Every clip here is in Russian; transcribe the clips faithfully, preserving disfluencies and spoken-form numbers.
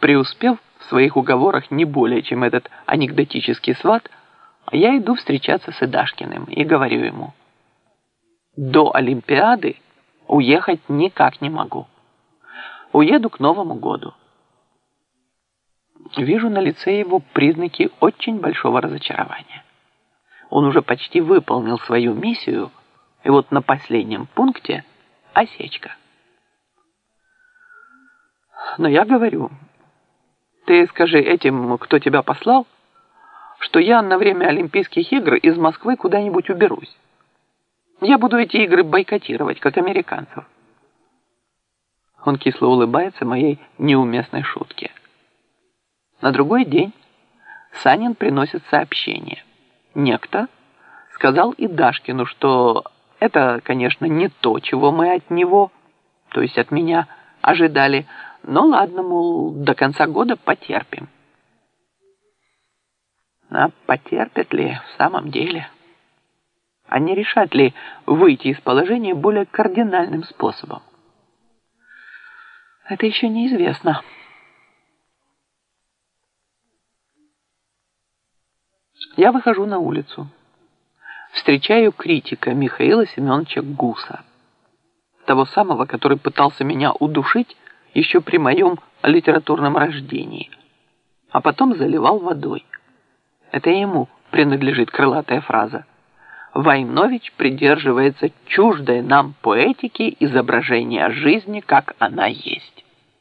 Преуспев в своих уговорах не более, чем этот анекдотический сват, я иду встречаться с Идашкиным и говорю ему: до Олимпиады уехать никак не могу. Уеду к Новому году. Вижу на лице его признаки очень большого разочарования. Он уже почти выполнил свою миссию, и вот на последнем пункте осечка. Но я говорю: ты скажи этим, кто тебя послал, что я на время Олимпийских игр из Москвы куда-нибудь уберусь. Я буду эти игры бойкотировать, как американцев. Он кисло улыбается моей неуместной шутке. На другой день Санин приносит сообщение. Некто сказал Идашкину, что это, конечно, не то, чего мы от него, то есть от меня, ожидали, но ладно, мол, до конца года потерпим. А потерпят ли в самом деле? А не решат ли выйти из положения более кардинальным способом? Это еще неизвестно. Я выхожу на улицу. Встречаю критика Михаила Семеновича Гуса. Того самого, который пытался меня удушить еще при моем литературном рождении, а потом заливал водой. Это ему принадлежит крылатая фраза: Войнович придерживается чуждой нам поэтики изображения жизни, как она есть.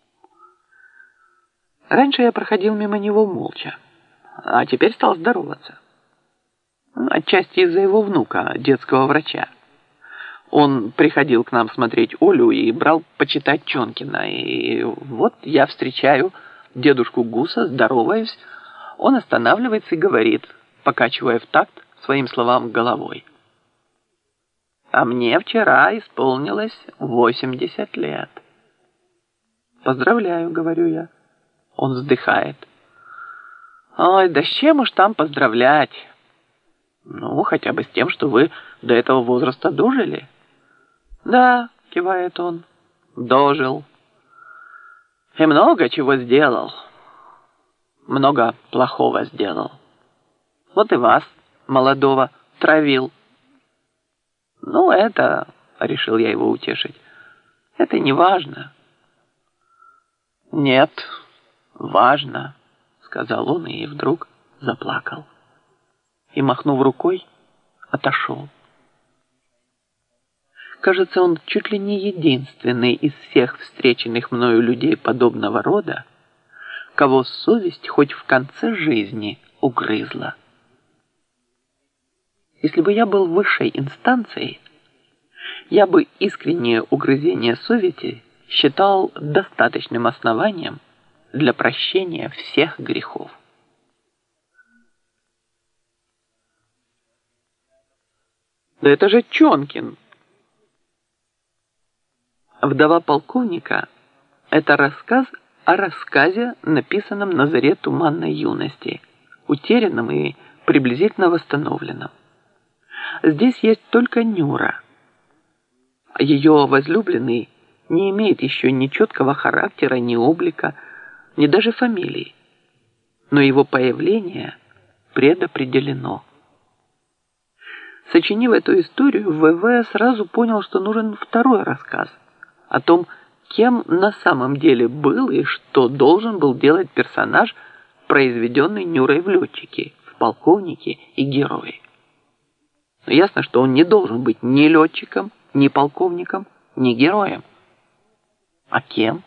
Раньше я проходил мимо него молча, а теперь стал здороваться. Отчасти из-за его внука, детского врача. Он приходил к нам смотреть Олю и брал почитать Чонкина. И вот я встречаю дедушку Гуса, здороваюсь. Он останавливается и говорит, покачивая в такт своим словам головой: а мне вчера исполнилось восемьдесят лет. Поздравляю, говорю я. Он вздыхает. Ой, да с чем уж там поздравлять? Ну, хотя бы с тем, что вы до этого возраста дожили. Да, кивает он, дожил. И много чего сделал. Много плохого сделал. Вот и вас, молодого, травил. Ну, это, решил я его утешить, это не важно. Нет, важно, сказал он и вдруг заплакал. И, махнув рукой, отошел. Кажется, он чуть ли не единственный из всех встреченных мною людей подобного рода, кого совесть хоть в конце жизни угрызла. Если бы я был высшей инстанцией, я бы искреннее угрызение совести считал достаточным основанием для прощения всех грехов. Да это же Чонкин! «Вдова полковника» – это рассказ о рассказе, написанном на заре туманной юности, утерянном и приблизительно восстановленном. Здесь есть только Нюра. Ее возлюбленный не имеет еще ни четкого характера, ни облика, ни даже фамилии, но его появление предопределено. Сочинив эту историю, В.В. сразу понял, что нужен второй рассказ о том, кем на самом деле был и что должен был делать персонаж, произведенный Нюрой в летчике, в полковнике и герое. Но ясно, что он не должен быть ни летчиком, ни полковником, ни героем. А кем?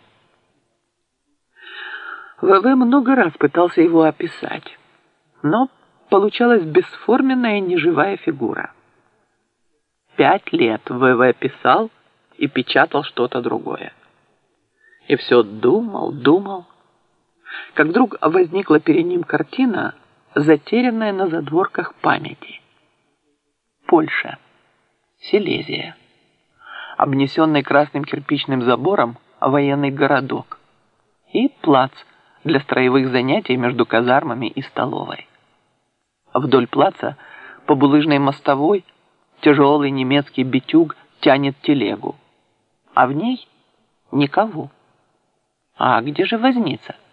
В.В. много раз пытался его описать, но получалась бесформенная неживая фигура. Пять лет В.В. писал и печатал что-то другое. И все думал, думал, как вдруг возникла перед ним картина, затерянная на задворках памяти. Польша, Силезия, обнесенный красным кирпичным забором военный городок и плац для строевых занятий между казармами и столовой. Вдоль плаца по булыжной мостовой тяжелый немецкий битюг тянет телегу, а в ней никого. А где же возница?